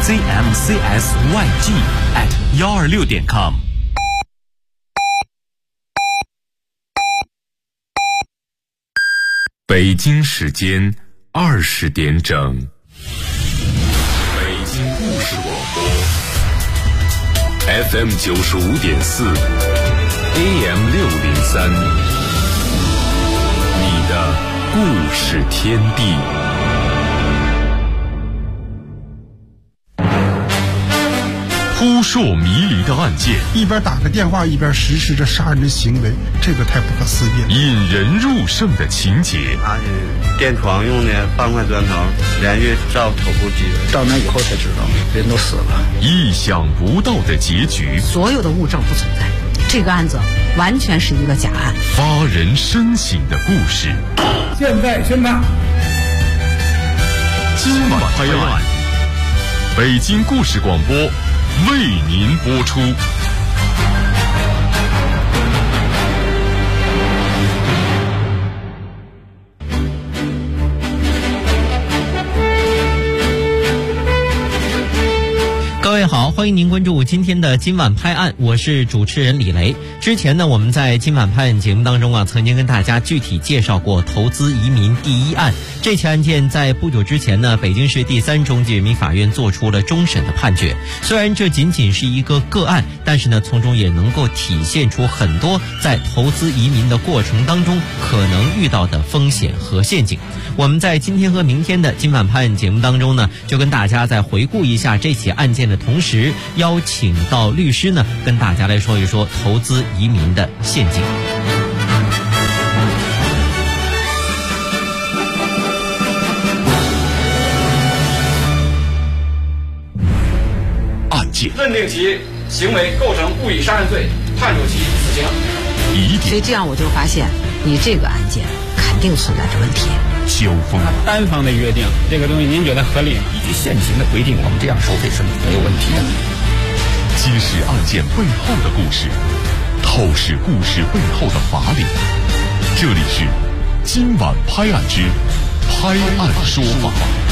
zmcsyg@126.com。 北京时间20点整，北京故事广播 FM 95.4 AM 603，你的故事天地。扑朔迷离的案件， 一边打个电话一边实施着杀人的行为，这个太不可思议了。 引人入胜的情节， 他是垫床用的半块砖头，连续照头部击人， 到那以后才知道人都死了。 意想不到的结局， 所有的物证不存在，这个案子完全是一个假案。 发人深省的故事， 现在宣判， 今晚拍案，北京故事广播为您播出。 各位好，欢迎您关注今天的今晚拍案，我是主持人李雷。之前呢，我们在今晚拍案节目当中曾经跟大家具体介绍过投资移民第一案。这起案件在不久之前呢，北京市第3中级人民法院做出了终审的判决。虽然这仅仅是一个个案，但是呢，从中也能够体现出很多在投资移民的过程当中可能遇到的风险和陷阱。我们在今天和明天的今晚拍案节目当中呢，就跟大家再回顾一下这起案件的同时，邀请到律师呢，跟大家来说一说投资移民的陷阱。 案件认定其行为构成故意杀人罪，判处其死刑。 所以这样我就发现，你这个案件肯定存在着问题。 交锋， 单方的约定，这个东西您觉得合理吗？ 依据现行的规定，我们这样收费是没有问题的。 揭示案件背后的故事，透视故事背后的法理。这里是今晚拍案之拍案说法。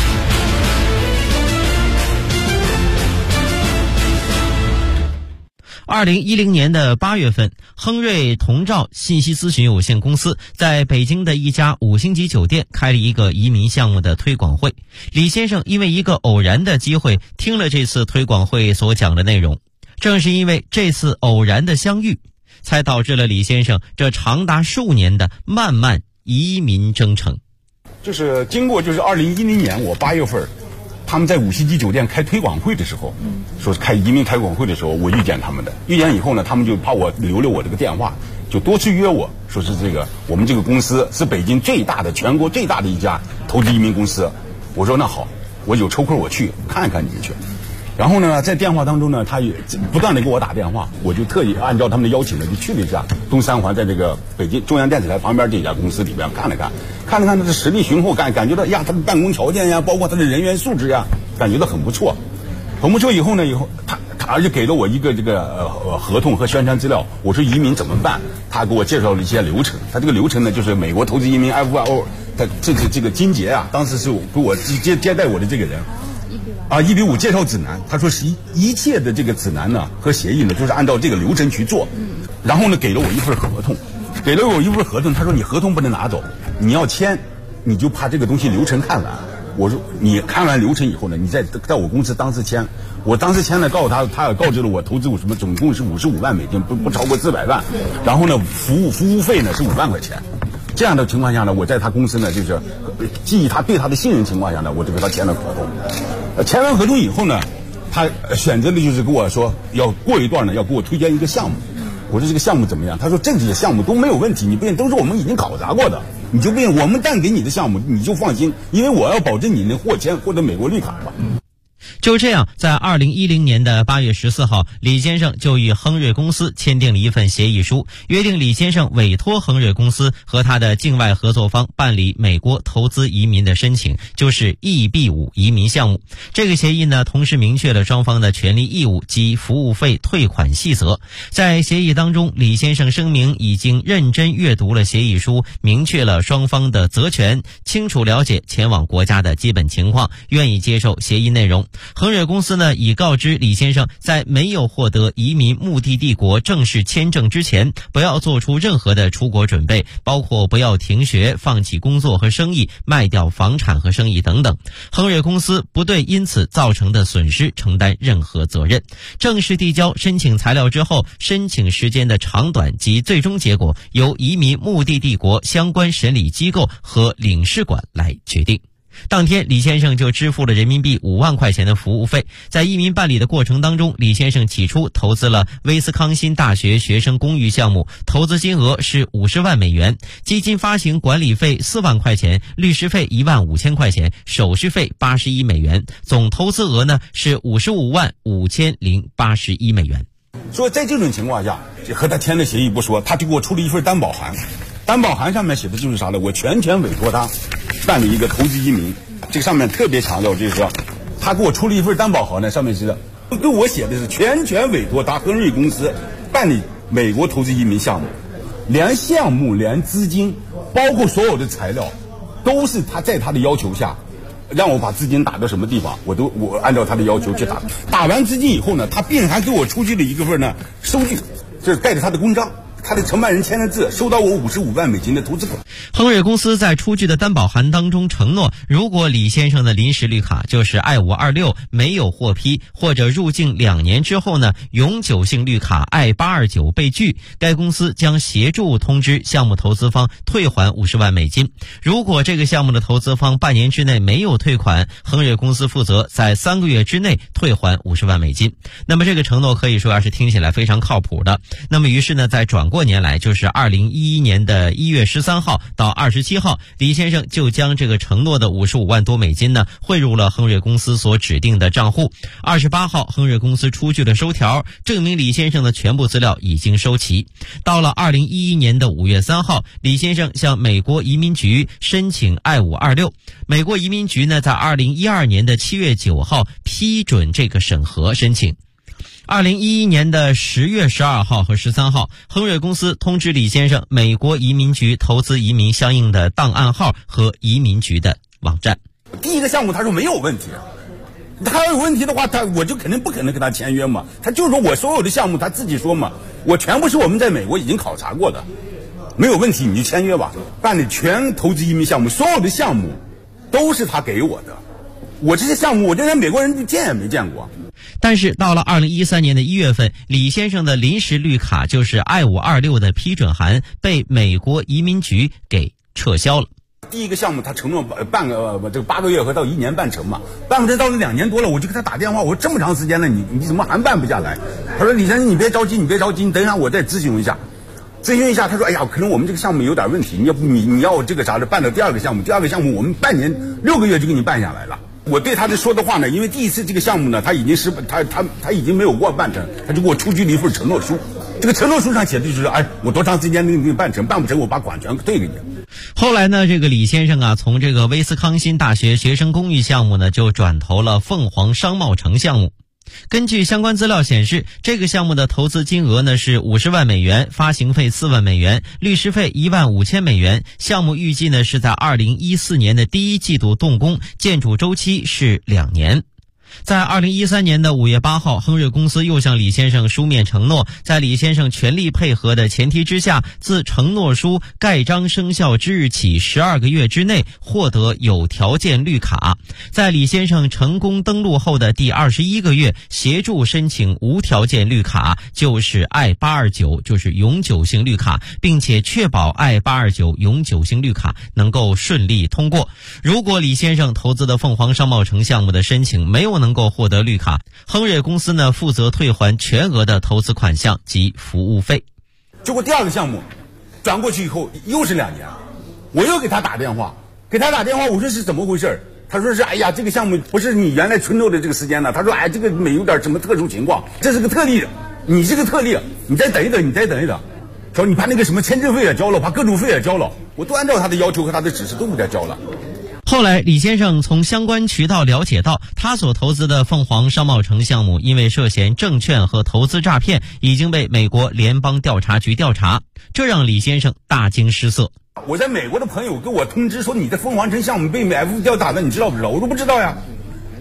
2010年的8月份，亨瑞同兆信息咨询有限公司在北京的一家5星级酒店开了一个移民项目的推广会。李先生因为一个偶然的机会听了这次推广会所讲的内容，正是因为这次偶然的相遇，才导致了李先生这长达数年的漫漫移民征程。 就是经过2010年我8月份他们在5星级酒店开推广会的时候，说是开移民推广会的时候，我遇见他们的。遇见以后呢，他们就怕我留了我这个电话，就多次约我说是我们这个公司是北京全国最大的一家投资移民公司。我说那好，我有抽空我去看看你们去。然后呢，在电话当中呢，他也不断的给我打电话，我就特意按照他们的邀请呢，就去了一下东三环，在这个北京中央电视台旁边这家公司里边看了看他的实力雄厚，感觉到呀，他的办公条件呀，包括他的人员素质呀，感觉到很不错。很不错以后他而且给了我一个合同和宣传资料。我说移民怎么办？他给我介绍了一些流程。他这个流程呢，就是美国投资移民 FIO， 他这个金杰啊，当时是给我接待我的这个人。1:5介绍指南，他说是一切的这个指南呢和协议呢，就是按照这个流程去做。然后呢，给了我一份合同，他说你合同不能拿走，你要签，你就怕这个东西流程看完。我说你看完流程以后呢，你在我公司当时签。我当时签了，告诉他也告知了我投资什么，总共是$55万，不超过400万。然后呢，服务费呢是5万块钱。这样的情况下呢，我在他公司呢，就是基于他对他的信任情况下呢，我就给他签了合同。签完合同以后呢，他选择的就是跟我说要过一段呢，要给我推荐一个项目。我说这个项目怎么样？他说这些项目都没有问题，你不用，都是我们已经考察过的，你就不用，我们但给你的项目你就放心，因为我要保证你能获得美国绿卡吧。 就这样，在2010年的8月14号，李先生就与亨瑞公司签订了一份协议书，约定李先生委托亨瑞公司和他的境外合作方办理美国投资移民的申请，就是 EB5 移民项目。这个协议呢，同时明确了双方的权利义务及服务费退款细则。在协议当中，李先生声明已经认真阅读了协议书，明确了双方的责权，清楚了解前往国家的基本情况，愿意接受协议内容。 恒瑞公司呢已告知李先生，在没有获得移民目的地国正式签证之前，不要做出任何的出国准备，包括不要停学、放弃工作和生意、卖掉房产和生意等等。恒瑞公司不对因此造成的损失承担任何责任。正式递交申请材料之后，申请时间的长短及最终结果由移民目的地国相关审理机构和领事馆来决定。当天，李先生就支付了人民币5万块钱的服务费。在移民办理的过程当中，李先生起初投资了威斯康辛大学学生公寓项目，投资金额是50万美元，基金发行管理费4万块钱，律师费1万5千块钱，手续费81美元，总投资额呢是55万5081美元。 说在这种情况下，和他签的协议不说，他就给我出了一份担保函。担保函上面写的就是啥呢？我全权委托他办理一个投资移民。这个上面特别强调，就是说他给我出了一份担保函呢，上面是对我写的是全权委托他恒瑞公司办理美国投资移民项目，连项目、连资金，包括所有的材料，都是他在他的要求下让我把资金打到什么地方，我按照他的要求去打。打完资金以后呢，他并还给我出具了一个份呢收据，这是带着他的公章。他的承办人签了字，收到我55万美金的投资款。 恒瑞公司在出具的担保函当中承诺，如果李先生的临时绿卡就是 I-526 没有获批，或者入境2年之后呢，永久性绿卡 I-829 被拒，该公司将协助通知项目投资方退还50万美金。如果这个项目的投资方半年之内没有退款，恒瑞公司负责在3个月之内退还50万美金。那么这个承诺可以说是听起来非常靠谱的。那么于是呢，在转过年来，就是2011年的1月13号到27号，李先生就将这个承诺的55万多美金呢汇入了恒瑞公司所指定的账户。28号，恒瑞公司出具了收条，证明李先生的全部资料已经收齐。到了2011年的5月3号，李先生向美国移民局申请 I-526，美国移民局呢在2012年的7月9号批准这个审核申请。2011年的10月12号和13号，恒瑞公司通知李先生美国移民局投资移民相应的档案号和移民局的网站。 第一个项目他说没有问题，他有问题的话，我就肯定不可能跟他签约嘛。他就是说我所有的项目他自己说嘛，我全部是我们在美国已经考察过的，没有问题你就签约吧。办理全投资移民项目，所有的项目都是他给我的，我这些项目我这连美国人见也没见过。 但是到了2013年的1月份，李先生的临时绿卡就是 I-526 的批准函被美国移民局给撤销了。 第一个项目他承诺办个这个8个月和到1年办成嘛，办不成到了2年多了，我就给他打电话，我说这么长时间了，你怎么还办不下来？他说李先生你别着急，你等一下我再咨询一下。他说哎呀，可能我们这个项目有点问题，你要这个啥的办到第二个项目我们半年6个月就给你办下来了。我对他说的话呢，因为第一次这个项目呢，他已经没有过办成，他就给我出具了一份承诺书。这个承诺书上写的就是，我多长时间给你办成，办不成我把管全退给你。 后来呢，这个李先生啊，从这个威斯康辛大学学生公寓项目呢，就转投了凤凰商贸城项目。根据相关资料显示，这个项目的投资金额呢是50万美元，发行费4万美元，律师费1万5千美元。项目预计呢是在2014年的第1季度动工，建筑周期是2年。在2013年的5月8号，恒瑞公司又向李先生书面承诺，在李先生全力配合的前提之下，自承诺书盖章生效之日起12个月之内获得有条件绿卡。在李先生成功登陆后的第21个月，协助申请无条件绿卡，就是 I-829， 就是永久性绿卡，并且确保 I-829 永久性绿卡能够顺利通过。如果李先生投资的凤凰商贸城项目的申请没有能够获得绿卡，恒瑞公司呢负责退还全额的投资款项及服务费。 结果第二个项目转过去以后又是2年，我又给他打电话，我说是怎么回事？他说是这个项目不是你原来承诺的这个时间呢。他说这个有点什么特殊情况，这是个特例，你是个特例，你再等一等。说你把那个什么签证费也交了，把各种费也交了，我都按照他的要求和他的指示都给他交了。 后来李先生从相关渠道了解到，他所投资的凤凰商贸城项目因为涉嫌证券和投资诈骗，已经被美国联邦调查局调查，这让李先生大惊失色。 我在美国的朋友给我通知说，你的凤凰城项目被美国调查了，你知道不知道？我说不知道呀。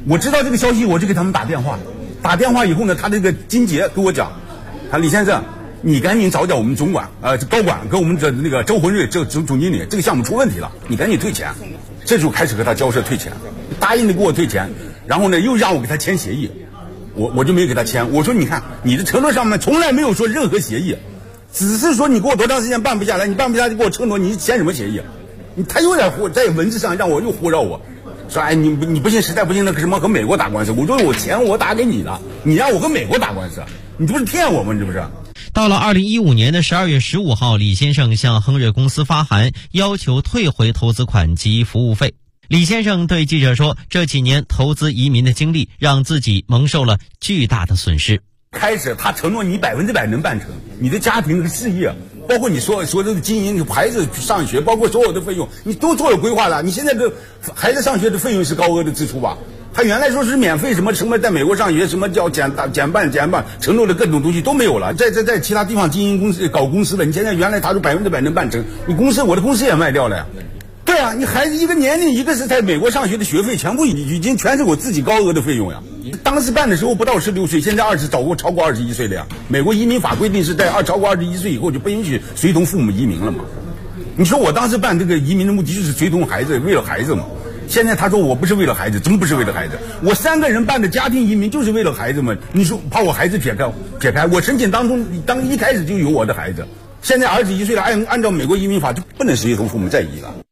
我知道这个消息，我就给他们打电话。打电话以后呢，他这个金杰跟我讲，他李先生，你赶紧找点我们总管高管跟我们的那个周魂瑞总经理，这个项目出问题了，你赶紧退钱。这就开始和他交涉退钱，答应的给我退钱，然后呢又让我给他签协议，我就没给他签。我说你看你的承诺上面从来没有说任何协议，只是说你给我多长时间办不下来，你办不下来就给我承诺，你签什么协议？他有点在文字上让我又忽悠我。说哎，你不信，实在不行那个什么和美国打官司。我说我钱我打给你了，你让我和美国打官司，你这不是骗我吗？你这不是？ 到了2015年的12月15号，李先生向亨瑞公司发函，要求退回投资款及服务费。李先生对记者说，这几年投资移民的经历让自己蒙受了巨大的损失。 开始他承诺你100%能办成，你的家庭的事业，包括你说的经营，孩子上学，包括所有的费用，你都做了规划了。你现在这孩子上学的费用是高额的支出吧？他原来说是免费，什么在美国上学，什么叫减半，承诺的各种东西都没有了。在其他地方经营公司搞公司的，你现在原来他说100%能办成，你公司我的公司也卖掉了呀。对啊，你孩子一个年龄，一个是在美国上学的学费，全部已经全是我自己高额的费用呀。当时办的时候不到16岁，现在超过21岁了呀。美国移民法规定是在超过21岁以后就不允许随同父母移民了嘛。你说我当时办这个移民的目的就是随同孩子，为了孩子嘛。现在他说我不是为了孩子，真不是为了孩子。我3个人办的家庭移民就是为了孩子们。你说怕我孩子撇开，我申请当中一开始就有我的孩子。现在21岁了，按照美国移民法就不能随同父母在移了。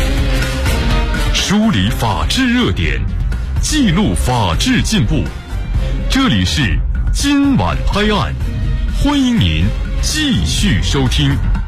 梳理法治热点，记录法治进步。这里是今晚拍案，欢迎您继续收听。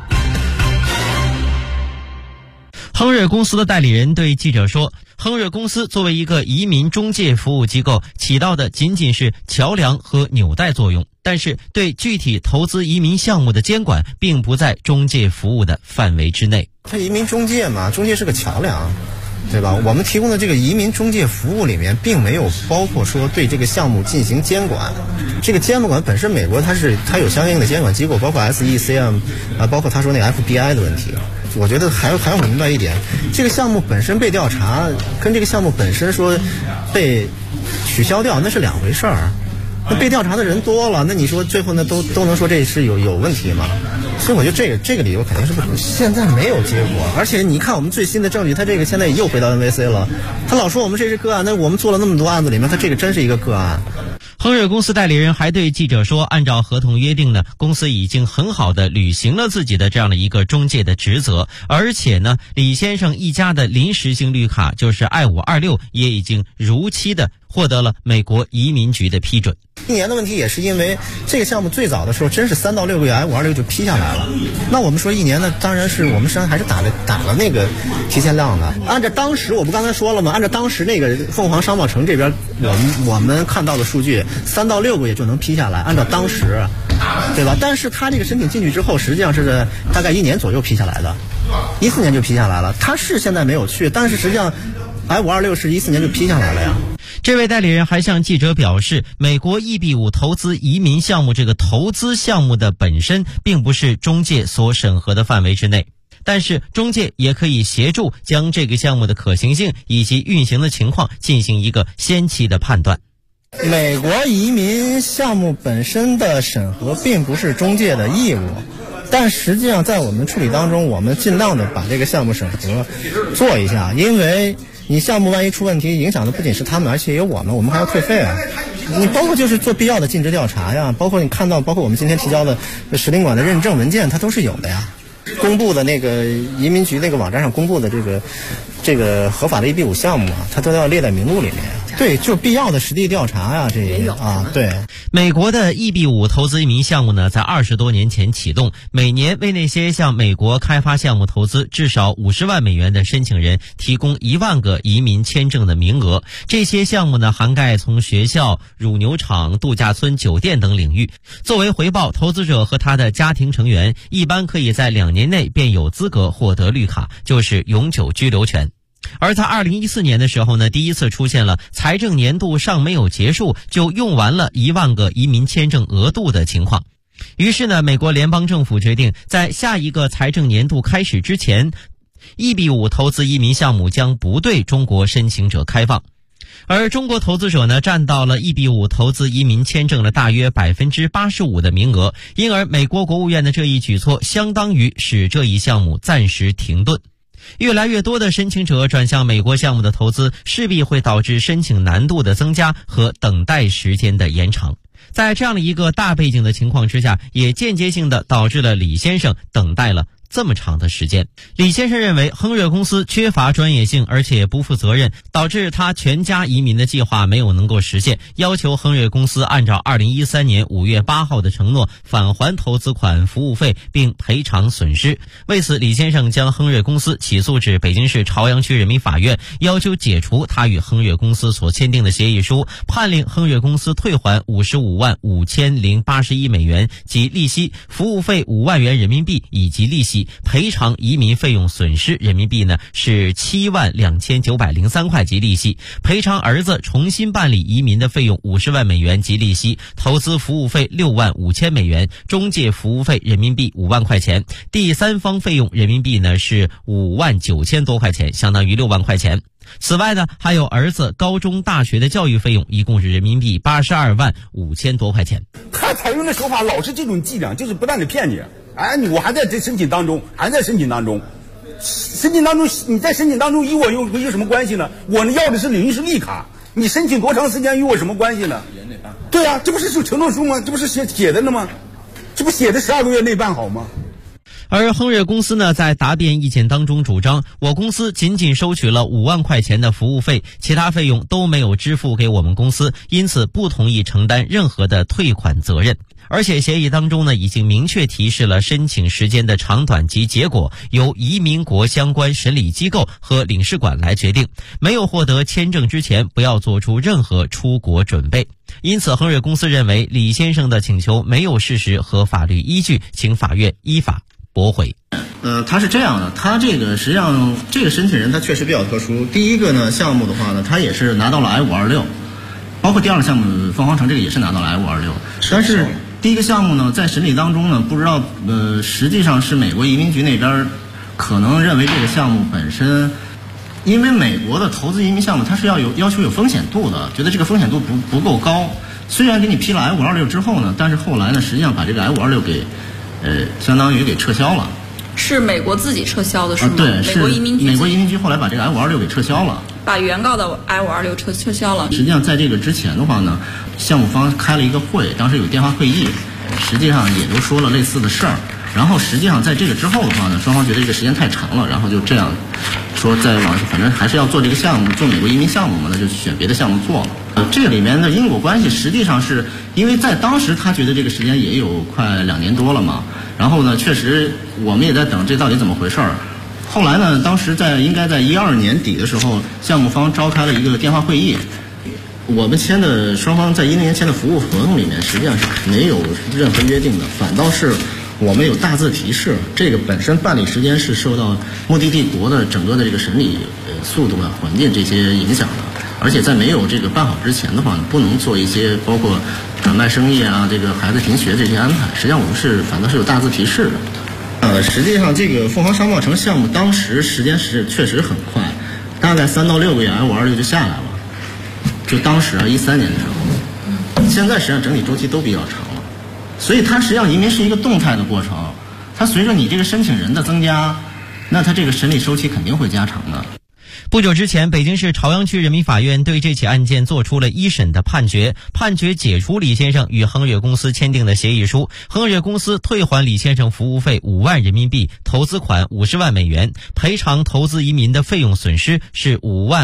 亨瑞公司的代理人对记者说，亨瑞公司作为一个移民中介服务机构，起到的仅仅是桥梁和纽带作用，但是对具体投资移民项目的监管并不在中介服务的范围之内。 它移民中介嘛，中介是个桥梁，对吧？我们提供的这个移民中介服务里面并没有包括说对这个项目进行监管。这个监管本身美国它有相应的监管机构，包括 SECM 包括他说那个 FBI 的问题。我觉得还要明白一点，这个项目本身被调查跟这个项目本身说被取消掉那是两回事儿。那被调查的人多了，那你说最后呢都能说这是有问题吗？所以我觉得这个理由肯定是不可能。现在没有结果，而且你看我们最新的证据，他这个现在又回到 NVC 了。他老说我们这是个案，那我们做了那么多案子里面，他这个真是一个个案。 亨瑞公司代理人还对记者说，按照合同约定呢，公司已经很好的履行了自己的这样的一个中介的职责，而且呢，李先生一家的临时性绿卡就是I526也已经如期的获得了美国移民局的批准。 1年的问题也是因为这个项目最早的时候真是3到6个月 I526 就批下来了。那我们说1年呢，当然是我们实际上还是打了那个提前量的。按照当时我不刚才说了吗？按照当时那个凤凰商贸城这边我们看到的数据，3到6个月就能批下来，按照当时，对吧？但是他这个申请进去之后，实际上是大概1年左右批下来的，14年就批下来了。他是现在没有去，但是实际上I526是14年就批下来了呀。 这位代理人还向记者表示，美国EB5投资移民项目这个投资项目的本身并不是中介所审核的范围之内，但是中介也可以协助将这个项目的可行性以及运行的情况进行一个先期的判断。 美国移民项目本身的审核并不是中介的义务，但实际上在我们处理当中，我们尽量的把这个项目审核做一下，因为你项目万一出问题，影响的不仅是他们，而且也有我们还要退费啊。你包括就是做必要的尽职调查呀，包括你看到，包括我们今天提交的使领馆的认证文件，它都是有的呀。公布的那个移民局那个网站上公布的这个合法的EB5项目啊，它都要列在名录里面。对，就必要的实地调查呀，这也有啊。对， 美国的EB5投资移民项目呢，在20多年前启动，每年为那些向美国开发项目投资至少50万美元的申请人提供1万个移民签证的名额。这些项目呢，涵盖从学校、乳牛场、度假村、酒店等领域。作为回报，投资者和他的家庭成员一般可以在2年内便有资格获得绿卡，就是永久居留权。而在2014年的时候呢，第一次出现了财政年度尚没有结束就用完了1万个移民签证额度的情况。于是呢，美国联邦政府决定在下一个财政年度开始之前，EB5投资移民项目将不对中国申请者开放。 而中国投资者呢，占到了EB5投资移民签证的大约85%的名额，因而美国国务院的这一举措相当于使这一项目暂时停顿。越来越多的申请者转向美国项目的投资，势必会导致申请难度的增加和等待时间的延长。在这样的一个大背景的情况之下，也间接性的导致了李先生等待了这么长的时间。李先生认为亨瑞公司缺乏专业性，而且不负责任，导致他全家移民的计划没有能够实现，要求亨瑞公司按照2013年5月8号的承诺返还投资款、服务费并赔偿损失。为此，李先生将亨瑞公司起诉至北京市朝阳区人民法院，要求解除他与亨瑞公司所签订的协议书，判令亨瑞公司退还555081美元及利息，服务费5万元人民币以及利息，赔偿移民费用损失人民币呢是72903块及利息，赔偿儿子重新办理移民的费用50万美元及利息，投资服务费65000美元，中介服务费人民币5万块钱，第三方费用人民币呢是59000多块钱，相当于6万块钱。此外呢，还有儿子高中大学的教育费用，一共是人民币82万5000多块钱。 他采用的手法老是这种伎俩，就是不断的骗你。我还在这申请当中，你在申请当中与我有什么关系呢？我要的是临时绿卡，你申请多长时间与我什么关系呢？对啊，这不是有承诺书吗？这不是写的呢吗？这不写的12个月内办好吗？ 而亨瑞公司呢，在答辩意见当中主张，我公司仅仅收取了5万块钱的服务费，其他费用都没有支付给我们公司，因此不同意承担任何的退款责任。而且协议当中呢，已经明确提示了申请时间的长短及结果由移民国相关审理机构和领事馆来决定，没有获得签证之前不要做出任何出国准备。因此亨瑞公司认为李先生的请求没有事实和法律依据，请法院依法驳回。 他是这样的，他这个实际上这个申请人他确实比较特殊。第一个呢，项目的话呢，他也是拿到了 I526， 包括第二个项目凤凰城这个也是拿到了 I526， 但是第一个项目呢，在审理当中呢，不知道实际上是美国移民局那边可能认为这个项目本身，因为美国的投资移民项目它是要求有风险度的，觉得这个风险度不够高。虽然给你批了 I526 之后呢，但是后来呢，实际上把这个 I526给相当于给撤销了。 是美国自己撤销的是吗？ 对， 美国移民局后来把这个 I526 给撤销了， 把原告的 I526 撤销了。 实际上在这个之前的话呢，项目方开了一个会，当时有电话会议，实际上也都说了类似的事儿。然后实际上在这个之后的话呢，双方觉得这个时间太长了，然后就这样说再往反正还是要做这个项目，做美国移民项目嘛，那就选别的项目做了。这个里面的因果关系实际上是因为在当时他觉得这个时间也有快2年多了嘛，然后呢确实我们也在等这到底怎么回事儿。后来呢，当时应该在12年底的时候，项目方召开了一个电话会议，我们双方在2010年签的服务合同里面实际上是没有任何约定的，反倒是我们有大字提示，这个本身办理时间是受到目的地国的整个的这个审理速度啊、环境这些影响的，而且在没有这个办好之前的话，不能做一些包括转卖生意啊、这个孩子停学这些安排。实际上我们反倒是有大字提示的。实际上这个凤凰商贸城项目当时时间是确实很快，大概3到6个月 I526 就下来了，就当时13年的时候。现在实际上整体周期都比较长了，所以它实际上移民是一个动态的过程，它随着你这个申请人的增加，那它这个审理周期肯定会加长的。 不久之前，北京市朝阳区人民法院对这起案件做出了一审的判决，解除李先生与亨瑞公司签订的协议书，亨瑞公司退还李先生服务费5万人民币，投资款50万美元，赔偿投资移民的费用损失是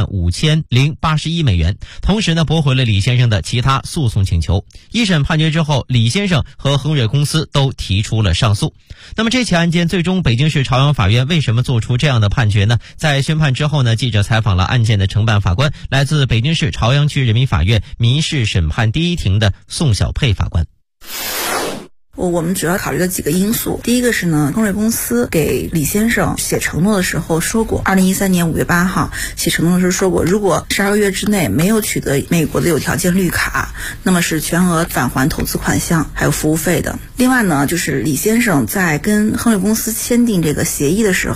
55081美元。同时呢，驳回了李先生的其他诉讼请求。一审判决之后，李先生和亨瑞公司都提出了上诉。那么这起案件最终北京市朝阳法院为什么做出这样的判决呢？在宣判之后呢，记者采访了案件的承办法官，来自北京市朝阳区人民法院民事审判第一庭的宋小佩法官。 我们主要考虑了几个因素。第一个是呢，亨瑞公司给李先生写承诺的时候说过，2013年5月8号写承诺的时候说过，如果12个月之内没有取得美国的有条件绿卡，那么是全额返还投资款项还有服务费的。另外呢，就是李先生在跟亨瑞公司签订这个协议的时候，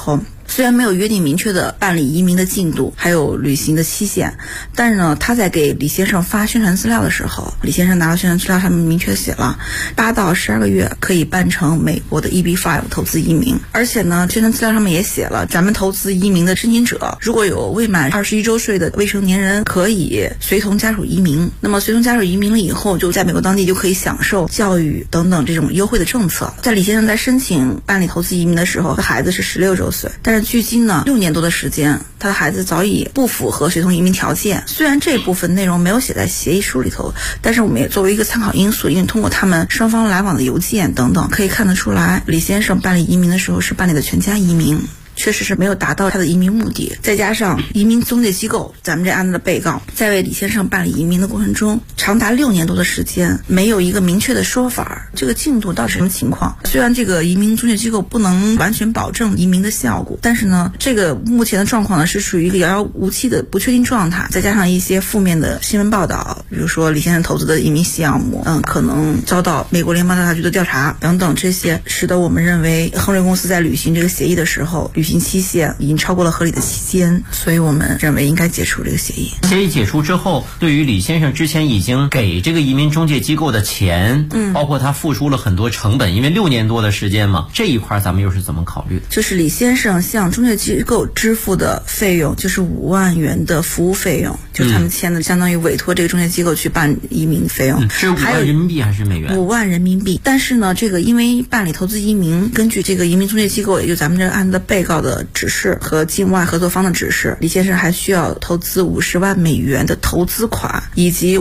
虽然没有约定明确的办理移民的进度，还有履行的期限，但是呢，他在给李先生发宣传资料的时候，李先生拿到宣传资料上面明确写了8到12个月可以办成美国的 EB-5 投资移民，而且呢，宣传资料上面也写了，咱们投资移民的申请者如果有未满21周岁的未成年人，可以随同家属移民。那么随同家属移民了以后，就在美国当地就可以享受教育等等这种优惠的政策。在李先生在申请办理投资移民的时候，他孩子是16周岁，但是距今呢6年多的时间，他的孩子早已不符合随同移民条件。虽然这部分内容没有写在协议书里头，但是我们也作为一个参考因素，因为通过他们双方来往的邮件等等，可以看得出来，李先生办理移民的时候是办理的全家移民，确实是没有达到他的移民目的。再加上移民中介机构，咱们这案子的被告在为李先生办理移民的过程中，长达6年多的时间，没有一个明确的说法，这个进度到底什么情况？虽然这个移民中介机构不能完全保证移民的效果，但是呢，这个目前的状况呢是属于一个遥遥无期的不确定状态。再加上一些负面的新闻报道，比如说李先生投资的移民项目，可能遭到美国联邦调查局的调查等等，这些使得我们认为亨瑞公司在履行这个协议的时候，履行期限已经超过了合理的期间，所以我们认为应该解除这个协议。 协议解除之后，对于李先生之前已经给这个移民中介机构的钱，包括他付出了很多成本，因为6年多的时间嘛，这一块咱们又是怎么考虑？ 就是李先生向中介机构支付的费用，就是5万元的服务费用，就是他们签的相当于委托这个中介机构去办移民费用。 是5万人民币还是美元？5 万人民币。但是呢，这个因为办理投资移民，根据这个移民中介机构，也就咱们这个案子的被告的指示和境外合作方的指示，李先生还需要投资50万美元的投资款，以及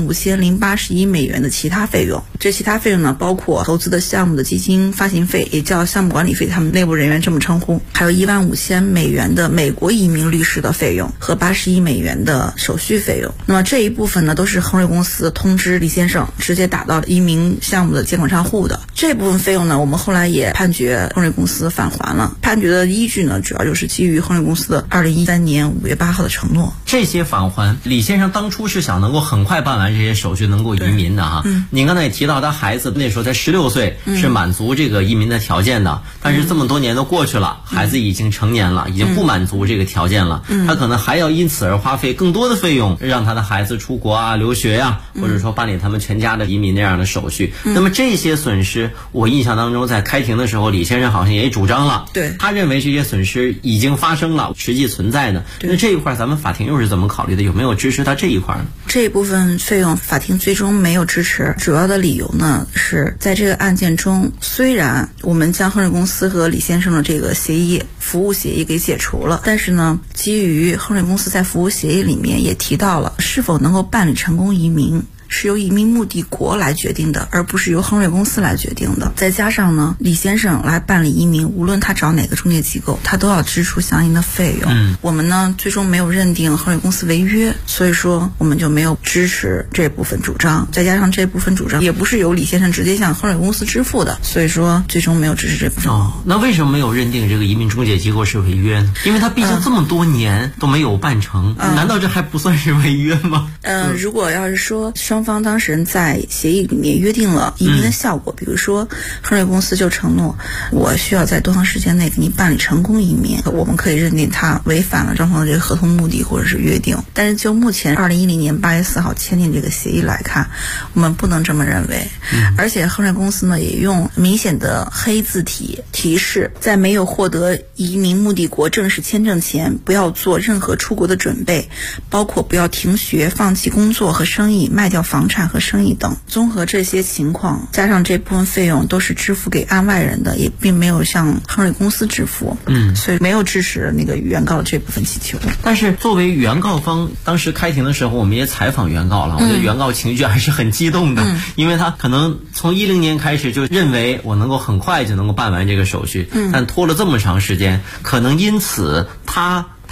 55081美元的其他费用。这其他费用呢，包括投资的项目的基金发行费，也叫项目管理费，他们内部人员这么称呼，还有15000美元的美国移民律师的费用和81美元的手续费用。那么这一部分呢，都是亨瑞公司通知李先生直接打到移民项目的监管账户的。这部分费用呢，我们后来也判决亨瑞公司返还了。判决的依据呢，主要就是基于亨瑞公司的2013年5月8号的承诺。 这些返还，李先生当初是想能够很快办完这些手续，能够移民的哈。您刚才也提到他孩子那时候才16岁，是满足这个移民的条件的。但是这么多年都过去了，孩子已经成年了，已经不满足这个条件了。他可能还要因此而花费更多的费用，让他的孩子出国啊、留学啊，或者说办理他们全家的移民那样的手续。那么这些损失，我印象当中在开庭的时候，李先生好像也主张了， 对， 他认为这些损失已经发生了，实际存在的。那这一块咱们法庭又是怎么考虑的？有没有支持他这一块呢？ 这一部分费用法庭最终没有支持，主要的理由呢是在这个案件中，虽然我们将亨瑞公司和李先生的这个协议服务协议给解除了，但是呢，基于亨瑞公司在服务协议里面也提到了是否能够办理成功移民是由移民目的国来决定的，而不是由亨瑞公司来决定的。再加上呢，李先生来办理移民，无论他找哪个中介机构，他都要支出相应的费用。我们呢最终没有认定亨瑞公司违约，所以说我们就没有支持这部分主张。再加上这部分主张也不是由李先生直接向亨瑞公司支付的，所以说最终没有支持这部分。 那为什么没有认定这个移民中介机构是违约呢？因为他毕竟这么多年都没有办成，难道这还不算是违约吗？ 如果要是说双方当事人在协议里面约定了移民的效果，比如说亨瑞公司就承诺我需要在多长时间内给你办理成功移民，我们可以认定他违反了双方的这个合同目的或者是约定。但是就目前2010年8月4号签订这个协议来看，我们不能这么认为。而且亨瑞公司呢也用明显的黑字体提示，在没有获得移民目的国正式签证前，不要做任何出国的准备，包括不要停学、放弃工作和生意、卖掉房产和生意等。综合这些情况，加上这部分费用都是支付给案外人的，也并没有向亨瑞公司支付，所以没有支持那个原告的这部分请求。 但是作为原告方，当时开庭的时候我们也采访原告了，我觉得原告情绪还是很激动的，因为他可能从2010年开始就认为我能够很快就能够办完这个手续，但拖了这么长时间，可能因此他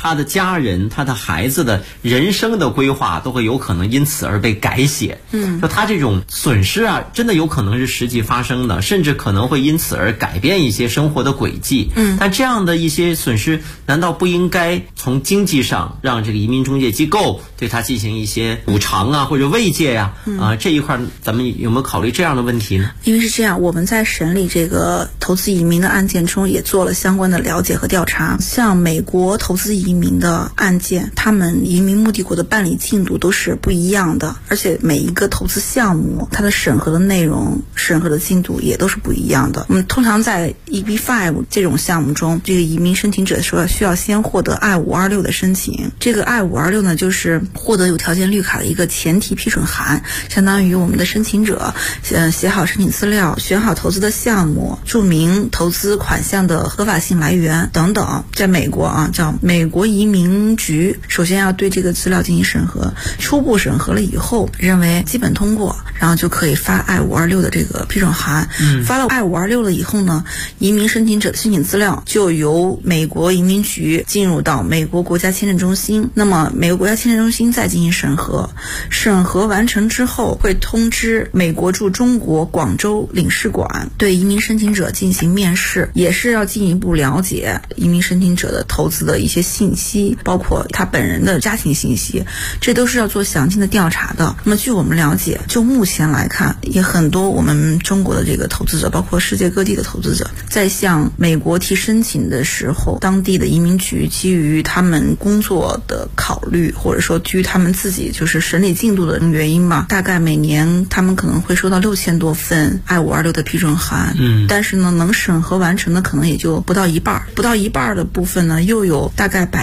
他的家人、他的孩子的人生的规划都会有可能因此而被改写。说他这种损失啊，真的有可能是实际发生的，甚至可能会因此而改变一些生活的轨迹。但这样的一些损失，难道不应该从经济上让这个移民中介机构对他进行一些补偿啊，或者慰藉呀？这一块咱们有没有考虑这样的问题呢？ 因为是这样，我们在审理这个投资移民的案件中也做了相关的了解和调查。像美国投资移民的案件，他们移民目的国的办理进度都是不一样的，而且每一个投资项目它的审核的内容、审核的进度也都是不一样的。通常在 EB5 这种项目中，这个移民申请者说需要先获得 I526 的申请。这个 I526 呢，就是获得有条件绿卡的一个前提批准函，相当于我们的申请者写好申请资料，选好投资的项目，注明投资款项的合法性来源等等。在美国叫美国移民局，首先要对这个资料进行审核，初步审核了以后认为基本通过，然后就可以发 I526 的这个批准函。发了 I526 了以后呢，移民申请者的申请资料就由美国移民局进入到美国国家签证中心，那么美国国家签证中心再进行审核，审核完成之后会通知美国驻中国广州领事馆，对移民申请者进行面试，也是要进一步了解移民申请者的投资的一些信息，包括他本人的家庭信息，这都是要做详尽的调查的。那么据我们了解，就目前来看，也很多我们中国的这个投资者，包括世界各地的投资者，在向美国提申请的时候，当地的移民局基于他们工作的考虑，或者说基于他们自己就是审理进度的原因吧，大概每年他们可能会收到6000多份 I526 的批准函。但是呢，能审核完成的可能也就不到一半，不到一半的部分呢，又有大概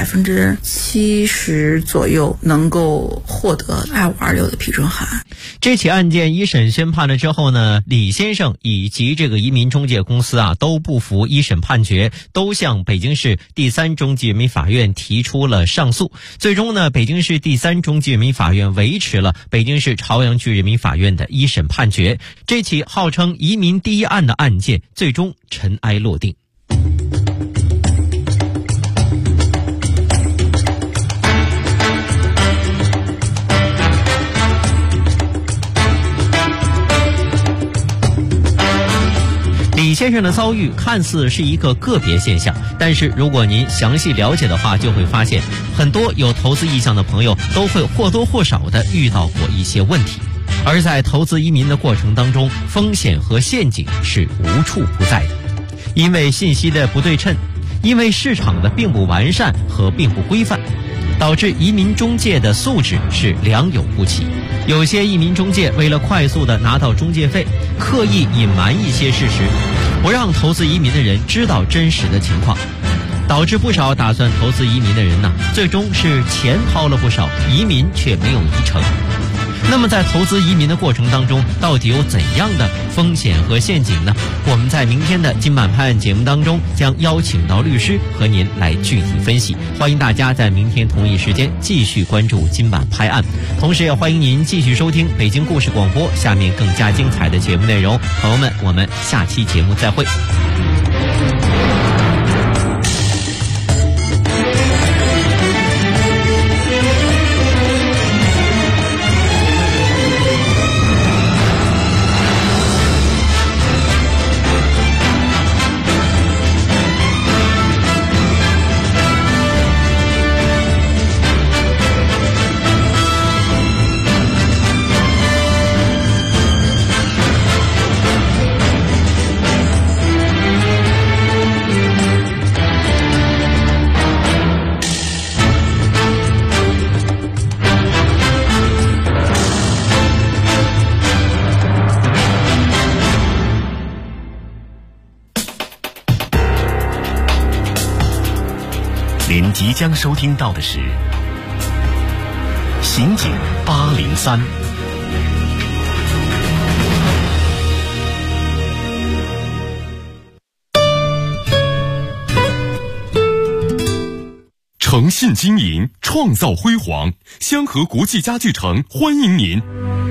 70%左右能够获得 I526 的批准函。 这起案件一审宣判了之后呢，李先生以及这个移民中介公司都不服一审判决，都向北京市第3中级人民法院提出了上诉。最终呢，北京市第3中级人民法院维持了北京市朝阳区人民法院的一审判决。这起号称移民第一案的案件最终尘埃落定。李先生的遭遇看似是一个个别现象，但是如果您详细了解的话，就会发现很多有投资意向的朋友都会或多或少的遇到过一些问题。而在投资移民的过程当中，风险和陷阱是无处不在的。因为信息的不对称，因为市场的并不完善和并不规范，导致移民中介的素质是良莠不齐。有些移民中介为了快速的拿到中介费，刻意隐瞒一些事实，不让投资移民的人知道真实的情况，导致不少打算投资移民的人最终是钱掏了不少，移民却没有移成。那么在投资移民的过程当中，到底有怎样的风险和陷阱呢？我们在明天的今晚拍案节目当中将邀请到律师和您来具体分析。欢迎大家在明天同一时间继续关注今晚拍案，同时也欢迎您继续收听北京故事广播下面更加精彩的节目内容。朋友们，我们下期节目再会。 您即将收听到的是《刑警803》。诚信经营，创造辉煌，香河国际家具城欢迎您。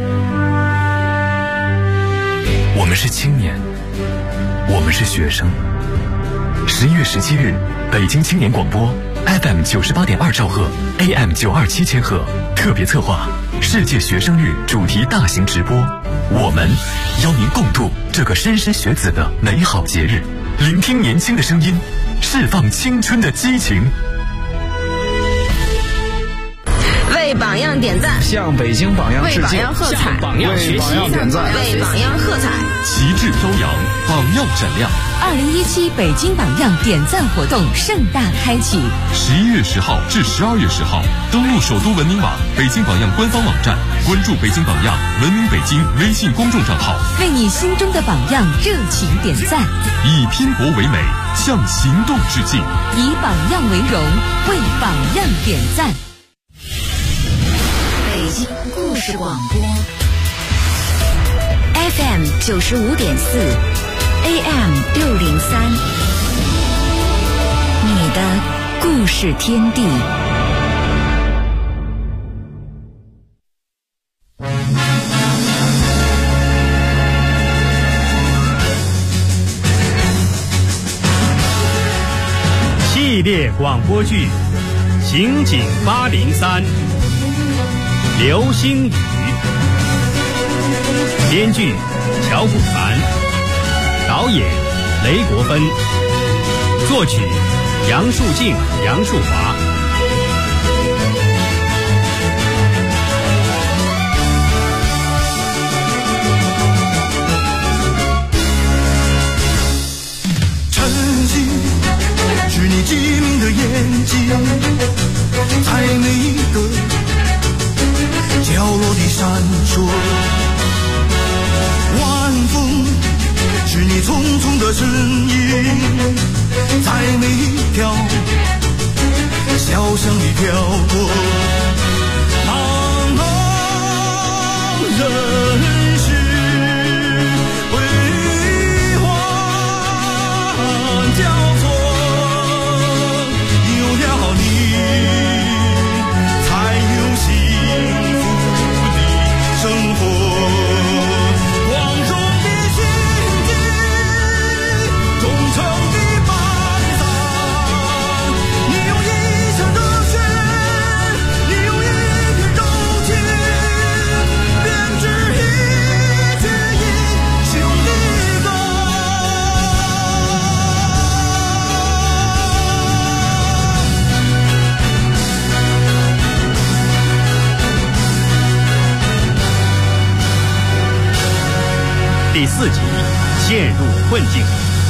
我们是青年，我们是学生。11月17日，北京青年广播 FM 98.2兆赫 ，AM 927千赫，特别策划世界学生日主题大型直播。我们邀您共度这个莘莘学子的美好节日，聆听年轻的声音，释放青春的激情。 为榜样点赞， 向北京榜样致敬， 为榜样喝彩， 向榜样学习， 点赞， 为榜样喝彩， 旗帜飘扬，榜样闪亮。 2017北京榜样点赞活动盛大开启 ，11月10号至12月10号，登录首都文明网、北京榜样官方网站，关注北京榜样、文明北京微信公众账号， 为你心中的榜样热情点赞， 以拼搏为美，向行动致敬， 以榜样为荣，为榜样点赞。 北京故事广播 FM 95.4 AM 603，你的故事天地。 系列广播剧《刑警803》，流星雨，编剧乔古凡，导演雷国芬，作曲杨树静、杨树华。 晨曦是你机敏的眼睛，在每一个角落里闪烁。晚风是你匆匆的身影，在每一条小巷里飘过。茫茫人世辉煌交错，有了你才有幸福的生活。光荣的心境，忠诚的803，你用一腔热血，你用一片柔情，编织一曲英雄的歌。 第4集，陷入困境。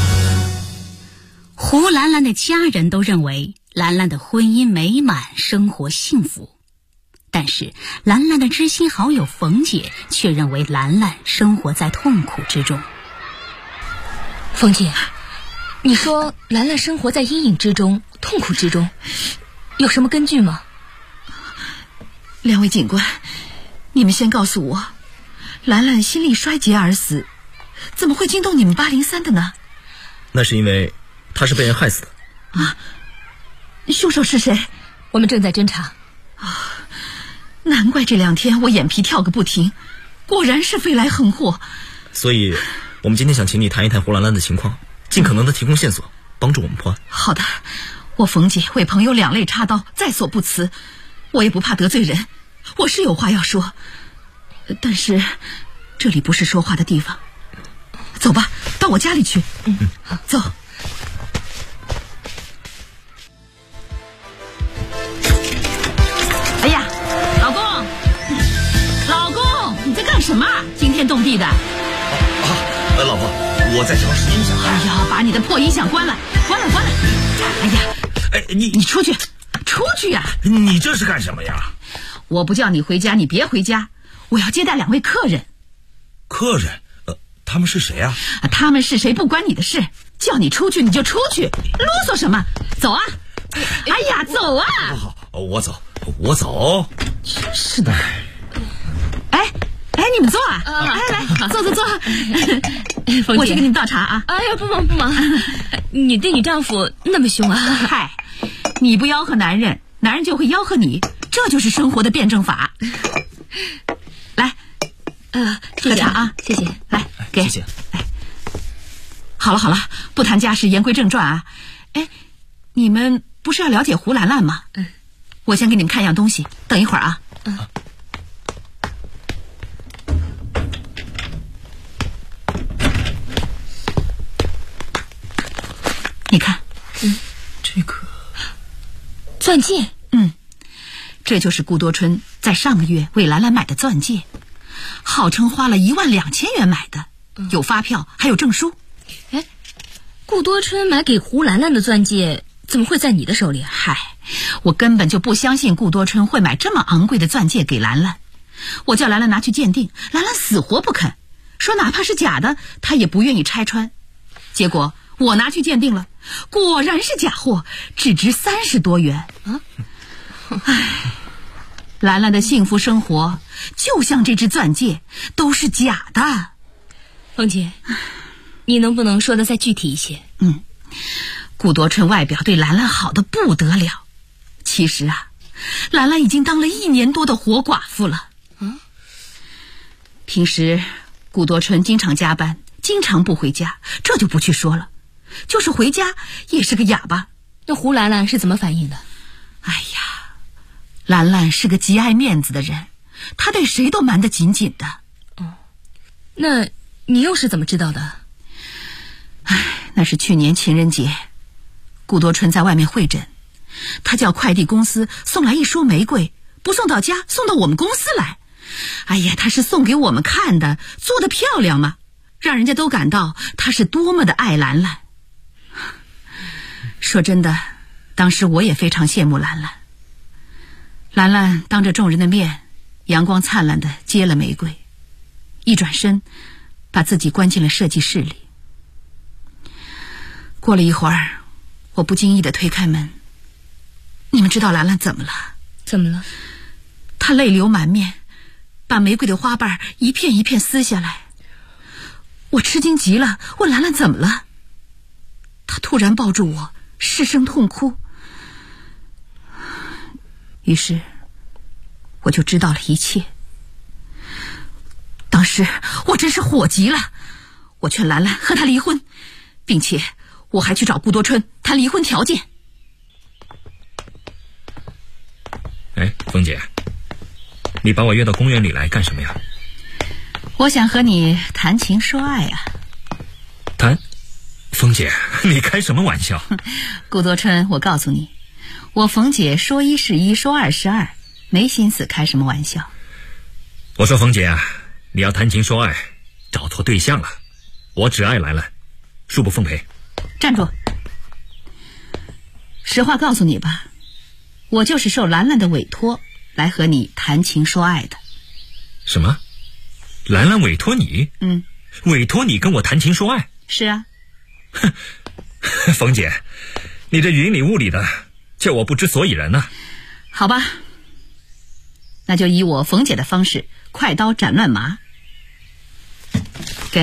胡兰兰的家人都认为兰兰的婚姻美满，生活幸福，但是兰兰的知心好友冯姐却认为兰兰生活在痛苦之中。 冯姐，你说兰兰生活在阴影之中，痛苦之中，有什么根据吗？ 两位警官，你们先告诉我，兰兰心力衰竭而死，怎么会惊动你们803的呢？ 那是因为她是被人害死的。 啊，凶手是谁？ 我们正在侦查。 难怪这2天我眼皮跳个不停，果然是飞来横祸。 所以我们今天想请你谈一谈胡兰兰的情况，尽可能的提供线索，帮助我们破案。 好的，我冯姐为朋友2肋插刀，在所不辞，我也不怕得罪人，我是有话要说，但是这里不是说话的地方。走吧，到我家里去。好，走。哎呀，老公，老公，你在干什么？惊天动地的。 老婆，我在调试音响。 哎呀，把你的破音响关了，关了。哎呀，你出去呀！ 你这是干什么呀？ 我不叫你回家，你别回家，我要接待2位客人。 客人？他们是谁啊？ 他们是谁不关你的事，叫你出去你就出去，啰嗦什么？走啊！哎呀，走啊！ 好，我走。 是的。哎，你们坐啊！来，坐。我去给你们倒茶啊！ 哎呀，不忙。你对你丈夫那么凶啊？ 嗨，你不吆喝男人，男人就会吆喝你，这就是生活的辩证法。来。喝茶啊！ 谢谢。 来，给。 谢谢。 来，好了，不谈家事，言归正传啊。哎，你们不是要了解胡兰兰吗？我先给你们看样东西，等一会儿啊。你看， 这个钻戒， 这就是顾多春在上个月为兰兰买的钻戒，号称花了12000元买的，有发票还有证书。 哎，顾多春买给胡兰兰的钻戒怎么会在你的手里啊？ 嗨，我根本就不相信顾多春会买这么昂贵的钻戒给兰兰。我叫兰兰拿去鉴定，兰兰死活不肯，说哪怕是假的她也不愿意拆穿。结果我拿去鉴定了，果然是假货，只值30多元。唉，兰兰的幸福生活就像这只钻戒，都是假的。 凤姐，你能不能说的再具体一些？ 顾多春外表对兰兰好得不得了，其实啊，兰兰已经当了1年多的活寡妇了。平时顾多春经常加班，经常不回家，这就不去说了，就是回家也是个哑巴。 那胡兰兰是怎么反应的？ 哎呀，兰兰是个极爱面子的人，她对谁都瞒得紧紧的。 那你又是怎么知道的？ 那是去年情人节，顾多春在外面会诊，他叫快递公司送来1束玫瑰，不送到家，送到我们公司来。哎呀，他是送给我们看的，做得漂亮嘛，让人家都感到他是多么的爱兰兰。说真的，当时我也非常羡慕兰兰。兰兰当着众人的面，阳光灿烂地接了玫瑰，一转身把自己关进了设计室里。过了一会儿，我不经意地推开门。你们知道兰兰怎么了？ 怎么了？ 她泪流满面，把玫瑰的花瓣一片一片撕下来。我吃惊极了，问兰兰怎么了。她突然抱住我，失声痛哭。于是我就知道了一切。当时我真是火急了，我劝兰兰和他离婚，并且我还去找顾多春谈离婚条件。 哎，凤姐，你把我约到公园里来干什么呀？ 我想和你谈情说爱啊。 谈？凤姐，你开什么玩笑？ 顾多春，我告诉你，我冯姐说1是1，说2是2，没心思开什么玩笑。 我说凤姐啊，你要谈情说爱，找错对象了。我只爱兰兰，恕不奉陪。 站住！实话告诉你吧，我就是受兰兰的委托来和你谈情说爱的。 什么？兰兰委托你？委托你跟我谈情说爱？ 是啊。 哼，冯姐，你这云里雾里的，叫我不知所以然呢。 好吧，那就以我冯姐的方式，快刀斩乱麻。给，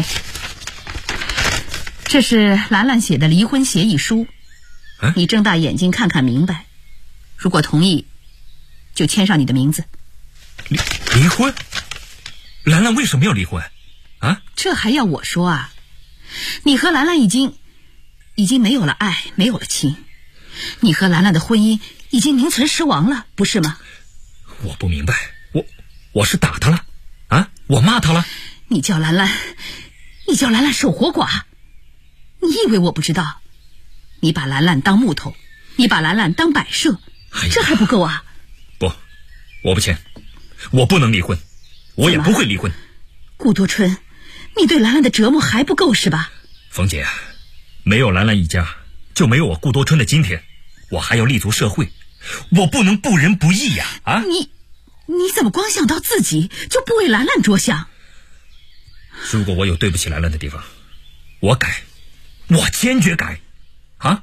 这是兰兰写的离婚协议书，你睁大眼睛看看明白，如果同意，就签上你的名字。 离婚？兰兰为什么要离婚？啊？ 这还要我说啊？你和兰兰已经没有了爱，没有了情，你和兰兰的婚姻已经名存实亡了，不是吗？ 我不明白，我是打她了啊？我骂她了？ 你叫兰兰守活寡，你以为我不知道？你把兰兰当木头，你把兰兰当摆设，这还不够啊？ 不，我不签，我不能离婚，我也不会离婚。 顾多春，你对兰兰的折磨还不够是吧？ 冯姐，没有兰兰一家，就没有我顾多春的今天。我还要立足社会，我不能不仁不义呀！啊！ 你怎么光想到自己，就不为兰兰着想？ 如果我有对不起兰兰的地方，我改，我坚决改。啊！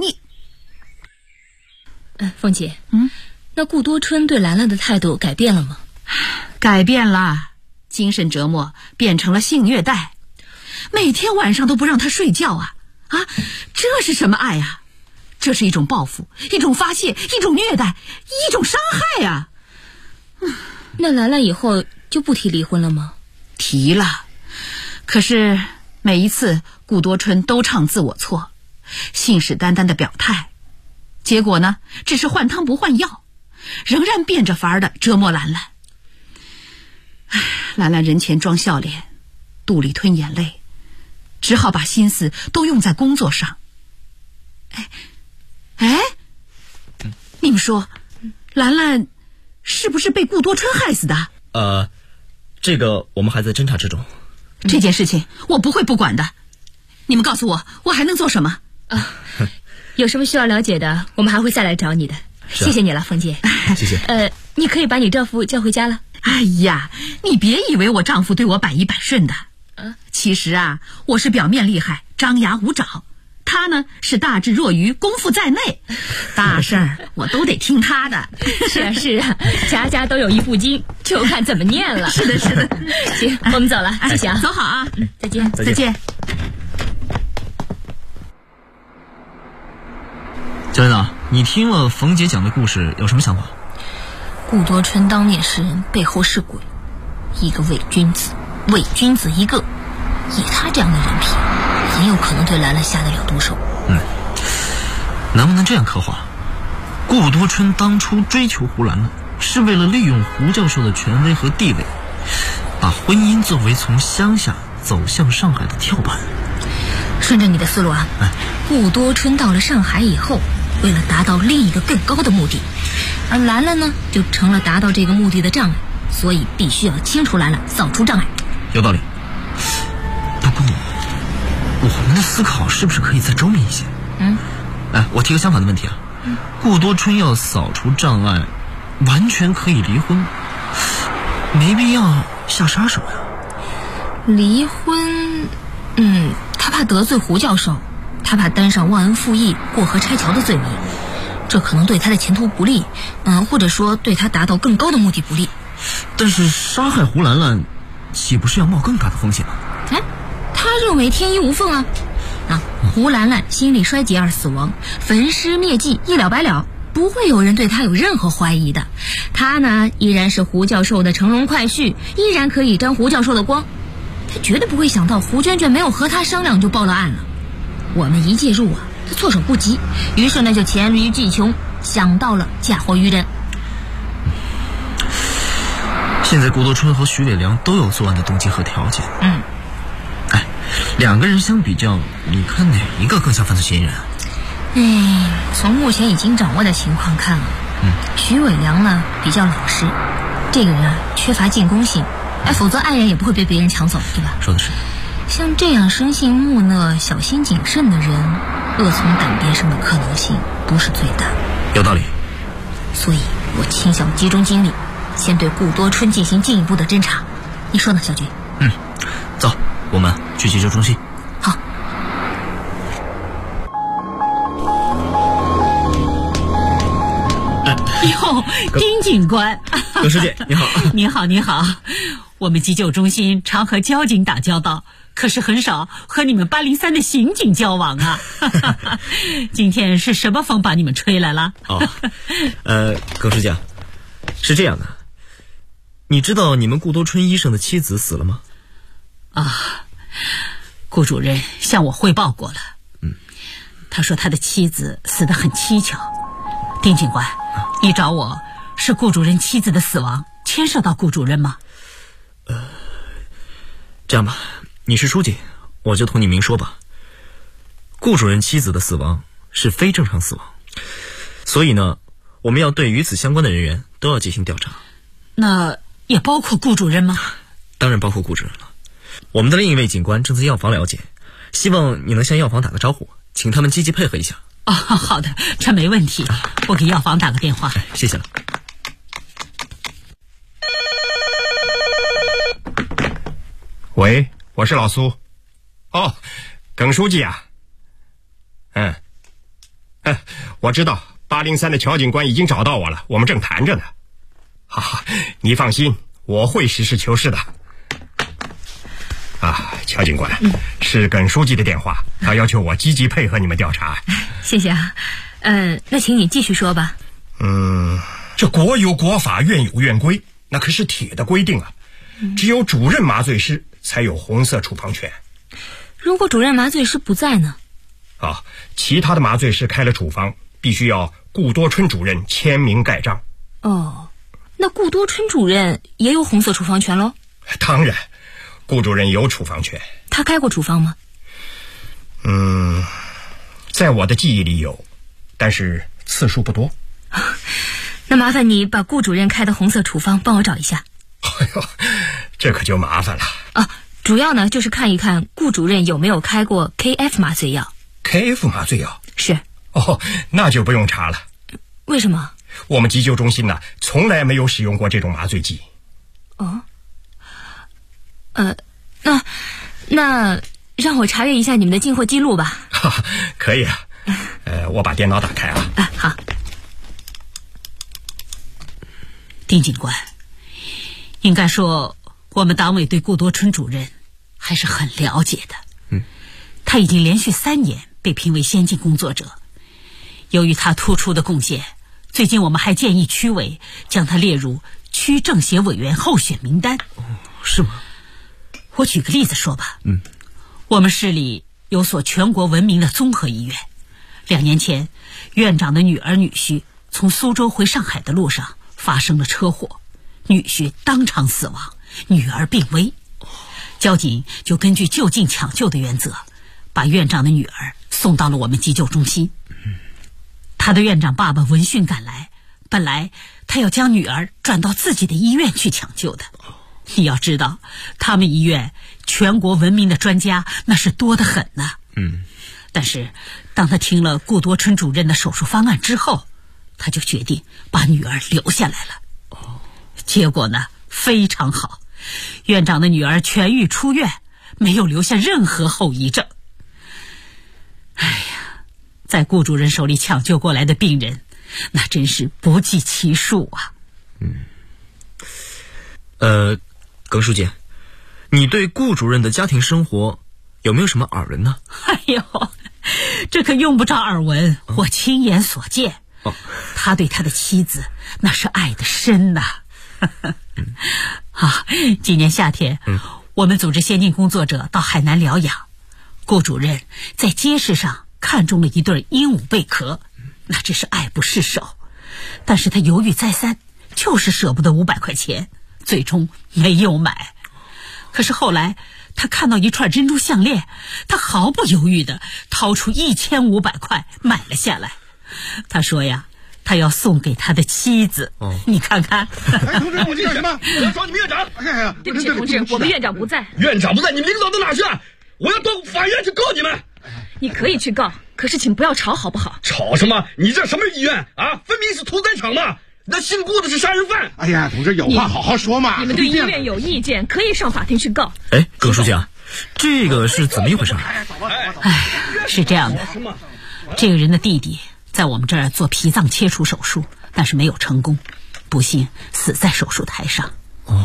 凤姐，那顾多春对兰兰的态度改变了吗？ 改变了，精神折磨变成了性虐待，每天晚上都不让她睡觉啊！这是什么爱啊？这是一种报复，一种发泄，一种虐待，一种伤害啊！ 那兰兰以后就不提离婚了吗？ 提了，可是每一次顾多春都唱自我错，信誓旦旦的表态， 结果呢，只是换汤不换药，仍然变着法儿的折磨兰兰。兰兰人前装笑脸，肚里吞眼泪，只好把心思都用在工作上。你们说，兰兰是不是被顾多春害死的？ 这个我们还在侦查之中。 这件事情我不会不管的。你们告诉我，我还能做什么？ 有什么需要了解的，我们还会再来找你的。谢谢你了，冯姐。 谢谢。 你可以把你丈夫叫回家了。 哎呀，你别以为我丈夫对我百依百顺的。其实啊，我是表面厉害，张牙舞爪。他呢是大智若愚，功夫在内，大事儿我都得听他的。 是啊，家家都有一部经，就看怎么念了。 是的。 行，我们走了，谢谢啊。 走好啊， 再见。 再见。 教练啊，你听了冯姐讲的故事有什么想法？ 顾多春当面是人，背后是鬼，一个伪君子一个，以他这样的人品，很有可能对兰兰下得了毒手。 能不能这样刻画？顾多春当初追求胡兰兰，是为了利用胡教授的权威和地位，把婚姻作为从乡下走向上海的跳板。 顺着你的思路啊，顾多春到了上海以后，为了达到另一个更高的目的，而兰兰呢，就成了达到这个目的的障碍，所以必须要清除兰兰，扫除障碍。 有道理。不过我们的思考是不是可以再周密一些？我提个相反的问题啊。顾多春要扫除障碍，完全可以离婚，没必要下杀手呀。 离婚，他怕得罪胡教授，他怕担上忘恩负义、过河拆桥的罪名，这可能对他的前途不利，或者说对他达到更高的目的不利。 但是杀害胡兰兰，岂不是要冒更大的风险吗？ 他认为天衣无缝啊！胡兰兰心力衰竭而死亡，焚尸灭迹，一了百了，不会有人对他有任何怀疑的。他呢，依然是胡教授的乘龙快婿，依然可以沾胡教授的光。他绝对不会想到胡娟娟没有和他商量就报了案了。我们一介入啊，他措手不及，于是呢就黔驴技穷，想到了嫁祸于人。 现在顾多春和徐伟良都有作案的动机和条件。两个人相比较，你看哪一个更像犯罪嫌疑人？ 从目前已经掌握的情况看了，徐伟良呢比较老实，这个人啊缺乏进攻性，否则爱人也不会被别人抢走，对吧？ 说的是。 像这样生性木讷、小心谨慎的人，恶从胆边生的可能性不是最大。 有道理。 所以我倾向集中精力，先对顾多春进行进一步的侦查。你说呢，小军？ 走，我们去急救中心。 好。 哟，丁警官， 葛师姐，你好。 你好，我们急救中心常和交警打交道，可是很少和你们803的刑警交往啊。今天是什么风把你们吹来了？ 葛师姐，是这样的，你知道你们顾多春医生的妻子死了吗？ 顾主任向我汇报过了。他说他的妻子死得很蹊跷。丁警官，你找我是顾主任妻子的死亡牵涉到顾主任吗？ 这样吧，你是书记，我就同你明说吧。顾主任妻子的死亡是非正常死亡，所以呢，我们要对与此相关的人员都要进行调查。 那也包括顾主任吗？ 当然包括顾主任了。我们的另一位警官正在药房了解，希望你能向药房打个招呼，请他们积极配合一下。 好的，这没问题，我给药房打个电话。 谢谢了。 喂，我是老苏。耿书记啊。我知道803的乔警官已经找到我了，我们正谈着呢。好，你放心，我会实事求是的。乔警官，是耿书记的电话，他要求我积极配合你们调查。 谢谢啊。那请你继续说吧。 这国有国法，院有院规，那可是铁的规定啊。只有主任麻醉师才有红色处方权。 如果主任麻醉师不在呢？ 其他的麻醉师开了处方， 必须要顾多春主任签名盖章。 哦，那顾多春主任也有红色处方权喽？ 当然，顾主任有处方权。 他开过处方吗？ 在我的记忆里有，但是次数不多。 那麻烦你把顾主任开的红色处方帮我找一下。 哎呦，这可就麻烦了啊！主要呢就是看一看顾主任有没有开过 KF 麻醉药。 KF 麻醉药？ 是。 哦，那就不用查了。 为什么？ 我们急救中心呢，从来没有使用过这种麻醉剂。 哦。那让我查阅一下你们的进货记录吧。 可以啊。我把电脑打开啊。 好。 丁警官，应该说我们党委对顾多春主任还是很了解的。他已经连续3年被评为先进工作者。由于他突出的贡献，最近我们还建议区委将他列入区政协委员候选名单。 是吗？ 我举个例子说吧。我们市里有所全国闻名的综合医院，2年前院长的女儿女婿从苏州回上海的路上发生了车祸，女婿当场死亡，女儿病危。交警就根据就近抢救的原则，把院长的女儿送到了我们急救中心。他的院长爸爸闻讯赶来，本来他要将女儿转到自己的医院去抢救的。你要知道，他们医院全国闻名的专家那是多得很呢。但是当他听了顾多春主任的手术方案之后，他就决定把女儿留下来了。结果呢，非常好，院长的女儿痊愈出院，没有留下任何后遗症。哎呀，在顾主任手里抢救过来的病人，那真是不计其数啊。 耿书记，你对顾主任的家庭生活有没有什么耳闻呢？ 哎呦，这可用不着耳闻，我亲眼所见。他对他的妻子那是爱得深呐。今年夏天，我们组织先进工作者到海南疗养，顾主任在街市上看中了一对鹦鹉贝壳，那真是爱不释手。但是他犹豫再三，就是舍不得500块钱，最终没有买。可是后来他看到一串珍珠项链，他毫不犹豫地掏出1500块买了下来。他说呀，他要送给他的妻子。你看看。 同志，我这是什么？我要找你们院长。 对不起，同志，我们院长不在。 院长不在，你们领导到哪去了？我要到法院去告你们。 你可以去告，可是请不要吵好不好？ 吵什么？你这什么医院啊？分明是屠宰场嘛！那姓顾的是杀人犯。哎呀，同志有话好好说嘛。 你们对医院有意见，可以上法庭去告。 耿书记啊，这个是怎么一回事？ 是这样的，这个人的弟弟在我们这儿做脾脏切除手术，但是没有成功，不幸死在手术台上。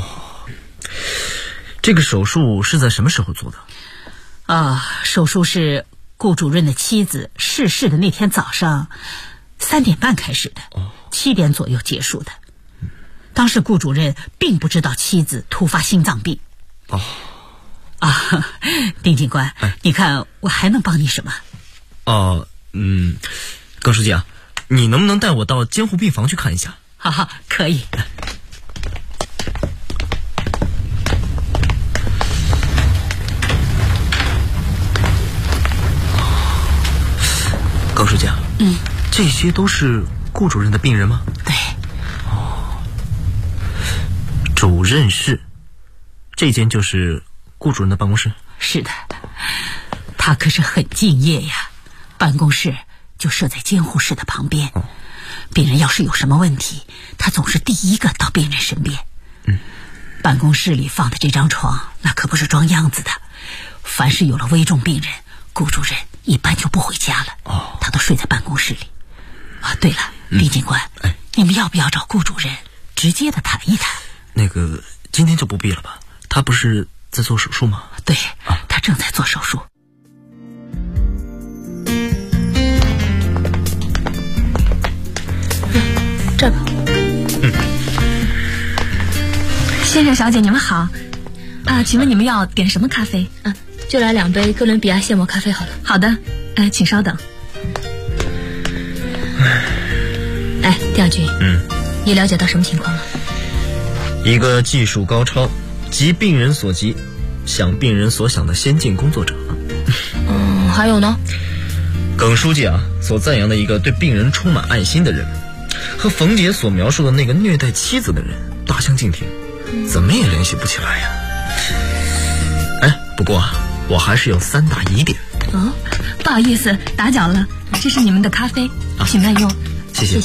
这个手术是在什么时候做的？ 手术是顾主任的妻子逝世的那天早上3点半开始的，7点左右结束的。当时顾主任并不知道妻子突发心脏病。丁警官，你看我还能帮你什么？ 耿书记啊，你能不能带我到监护病房去看一下？ 好，可以。 耿书记啊，这些都是顾主任的病人吗？ 对。 主任室，这间就是顾主任的办公室？ 是的，他可是很敬业呀，办公室就设在监护室的旁边。病人要是有什么问题，他总是第一个到病人身边。办公室里放的这张床，那可不是装样子的。凡是有了危重病人，顾主任一般就不回家了，他都睡在办公室里。对了，李警官，你们要不要找顾主任直接的谈一谈？ 那个今天就不必了吧？他不是在做手术吗？ 对，他正在做手术。 这个。先生小姐，你们好。请问你们要点什么咖啡？就来2杯哥伦比亚现磨咖啡好了。好的，请稍等。 哎，调军，你了解到什么情况了？ 一个技术高超、急病人所急、想病人所想的先进工作者。 还有呢？ 耿书记啊，所赞扬的一个对病人充满爱心的人，和冯姐所描述的那个虐待妻子的人大相径庭，怎么也联系不起来呀。哎，不过啊，我还是有3大疑点。 不好意思打搅了，这是你们的咖啡，请慢用。 谢谢。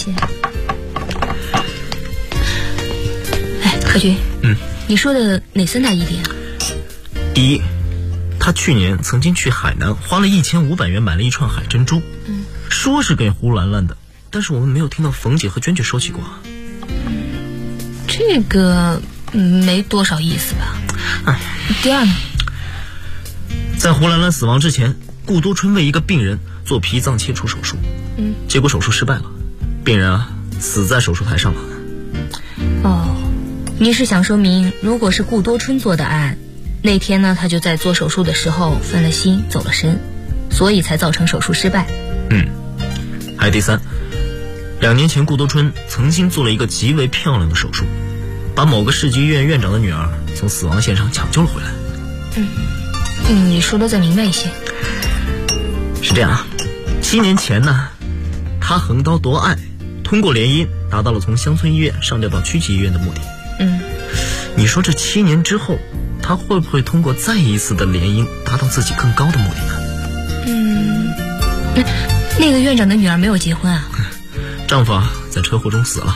哎，何军，你说的哪3大疑点？ 第一，他去年曾经去海南花了1500元买了一串海珍珠，说是给胡兰兰的，但是我们没有听到冯姐和娟娟说起过。 这个没多少意思吧。第二呢？ 在胡兰兰死亡之前，顾多春为一个病人做脾脏切除手术，结果手术失败了，病人啊死在手术台上了。 你是想说明，如果是顾多春做的案，那天呢他就在做手术的时候分了心走了神，所以才造成手术失败。 还有第三，2年前顾多春曾经做了一个极为漂亮的手术，把某个市级医院院长的女儿从死亡线上抢救了回来。 你说的再明白一些。 是这样啊，7年前呢，他横刀夺爱，通过联姻达到了从乡村医院上调到区级医院的目的。你说这7年之后，他会不会通过再一次的联姻达到自己更高的目的呢？那个院长的女儿没有结婚啊？ 丈夫在车祸中死了。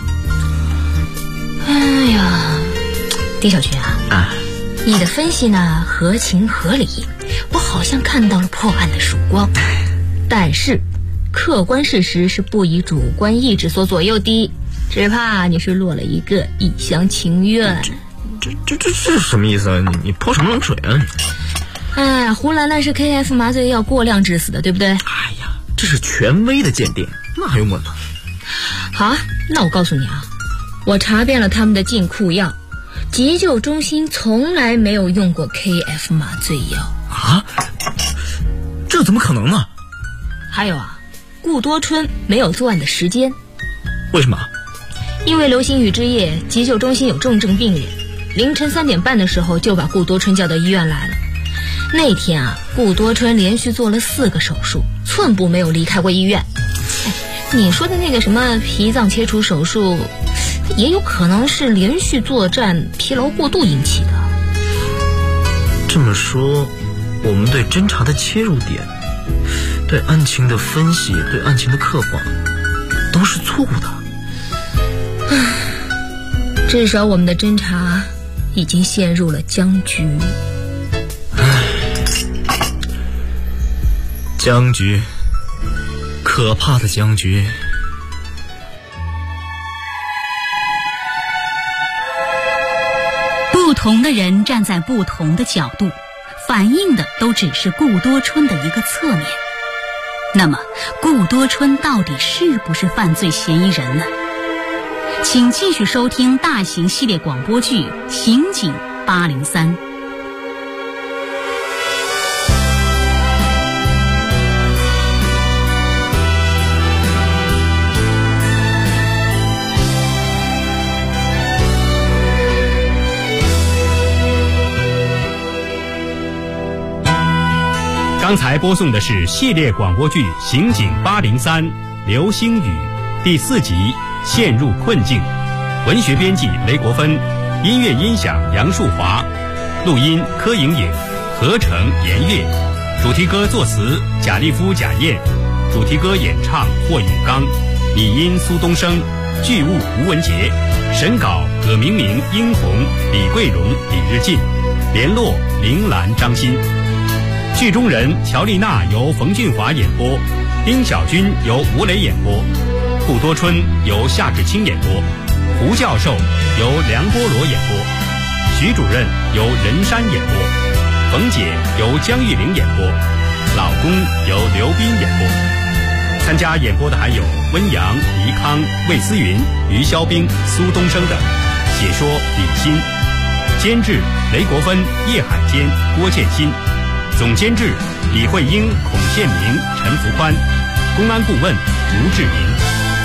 哎呀，丁小军啊，你的分析呢合情合理，我好像看到了破案的曙光，但是客观事实是不以主观意志所左右的，只怕你是落了一个一厢情愿。 这是什么意思啊？你泼什么冷水啊？ 胡兰兰是 KF 麻醉药过量致死的，对不对？ 这是权威的鉴定，那还用问吗？ 好，那我告诉你啊，我查遍了他们的进库药，急救中心从来没有用过 KF 麻醉药啊！这怎么可能呢？ 还有啊，顾多春没有作案的时间。 为什么？ 因为流星雨之夜，急救中心有重症病人，凌晨3点半的时候就把顾多春叫到医院来了。那天啊，顾多春连续做了4个手术，寸步没有离开过医院。你说的那个什么脾脏切除手术，也有可能是连续作战疲劳过度引起的。 这么说，我们对侦查的切入点，对案情的分析，对案情的刻画，都是错误的。 至少我们的侦查已经陷入了僵局。 僵局，可怕的僵局。 不同的人站在不同的角度，反映的都只是顾多春的一个侧面。那么，顾多春到底是不是犯罪嫌疑人呢？请继续收听大型系列广播剧《刑警803》。 刚才播送的是系列广播剧《刑警803流星雨》第4集《陷入困境》，文学编辑雷国芬，音乐音响杨树华，录音柯莹莹，合成严月，主题歌作词贾立夫、贾燕，主题歌演唱霍永刚，拟音苏东升，剧务吴文杰，审稿葛明明、殷红、李桂荣、李日进，联络铃兰、张欣。剧中人乔丽娜由冯俊华演播，丁小军由吴磊演播，顾多春由夏志清演播，胡教授由梁波罗演播，徐主任由任山演播，冯姐由江玉玲演播，老公由刘斌演播。参加演播的还有温阳、黎康、魏思云、于肖冰、苏东升等，解说李欣，监制雷国芬、叶海坚、郭建新，总监制李慧英、孔宪明、陈福宽， 公安顾问吴志明。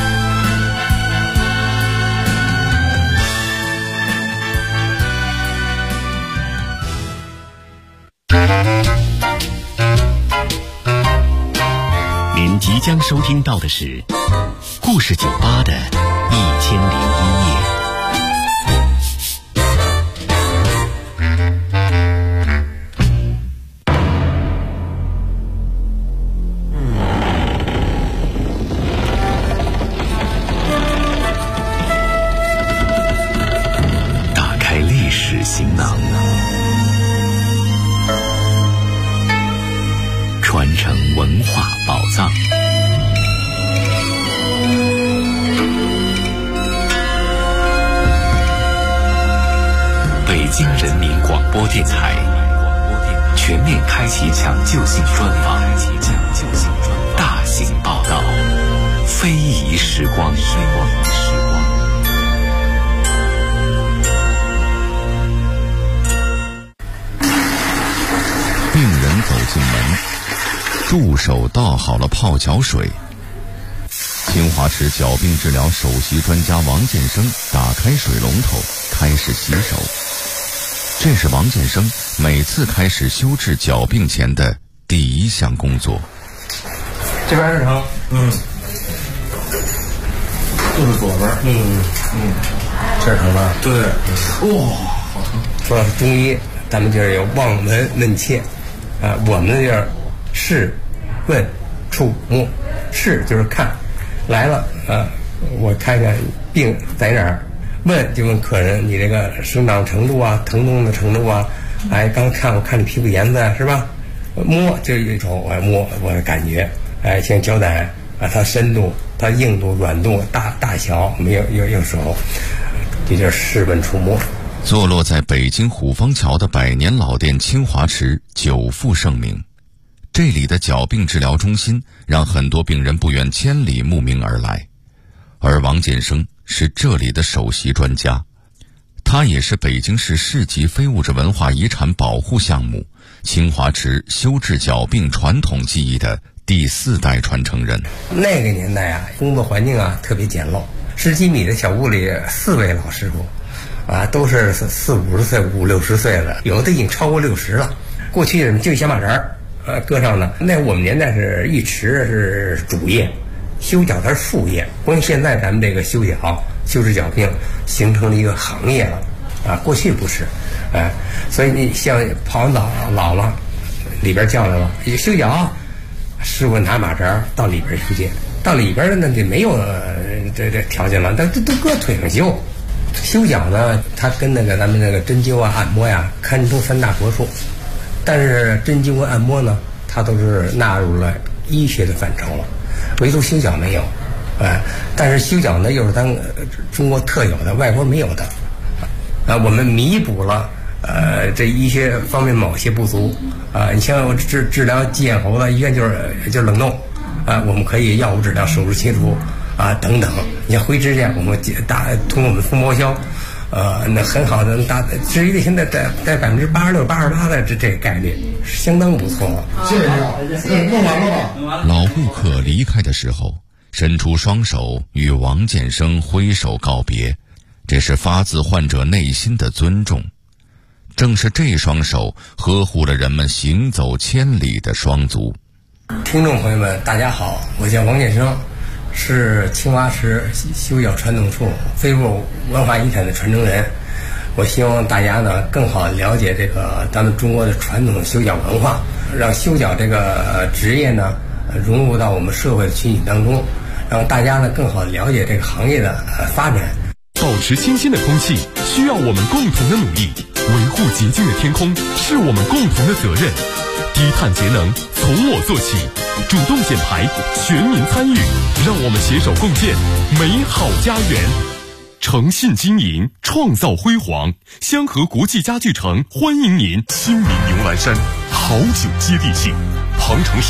您即将收听到的是故事酒吧的1001夜。打开历史行囊，传承文化宝藏。北京人民广播电台全面开启抢救性专访，大型报道，非遗时光。 病人走进门，助手倒好了泡脚水。清华池脚病治疗首席专家王建生打开水龙头，开始洗手。这是王建生每次开始修治脚病前的第一项工作。 这边是成，就是左边，这是成吧？对，哇，好疼。 说到中医，咱们就是有望闻问切，我们就是视、问、触、摸。视就是看，来了我看看病在哪儿。问就问客人你这个生长程度啊，疼痛的程度啊，刚看我看你皮肤颜色是吧？摸就一瞅，我摸我的感觉，像脚胆它深度、它硬度、软度、大小没有手，这就是视问触摸。 坐落在北京虎坊桥的百年老店清华池久负盛名，这里的脚病治疗中心让很多病人不远千里慕名而来，而王建生是这里的首席专家，他也是北京市市级非物质文化遗产保护项目清华池修治脚病传统技艺的第4代传承人。 那个年代工作环境特别简陋，10几米的小屋里4位老师傅都是40、50岁、50、60岁了，有的已经超过60了。过去就一小马扎搁上呢。那我们年代是一池是主业，修脚它是副业。关键现在咱们这个修治脚病形成了一个行业了过去不是所以你像泡完澡老了，里边叫来了修脚，师傅拿马扎到里边修去，到里边呢就没有这条件了，都搁腿上修。修脚呢，它跟咱们针灸按摩堪称3大国术，但是针灸和按摩呢，它都是纳入了医学的范畴了，唯独修脚没有，但是修脚呢又是咱中国特有的，外国没有的，我们弥补了这医学方面某些不足你像我治疗鸡眼喉的医院就是冷冻我们可以药物治疗、手术切除等等。你像灰指甲，我们通过我们蜂窝销那很好的至于现在在86%、88%的这个概率相当不错了。 谢谢你，弄完了吧？ 老顾客离开的时候，伸出双手与王建生挥手告别，这是发自患者内心的尊重。正是这双手呵护了人们行走千里的双足。 听众朋友们，大家好，我叫王建生，是清华池修脚传统处非物文化遗产的传承人。我希望大家呢更好了解这个咱们中国的传统修脚文化，让修脚这个职业呢融入到我们社会的群体当中，让大家呢更好了解这个行业的发展。 保持清新的空气需要我们共同的努力，维护洁净的天空是我们共同的责任。低碳节能从我做起，主动减排，全民参与，让我们携手共建美好家园。诚信经营，创造辉煌。香河国际家具城欢迎您。亲民牛栏山，好酒接地气，庞城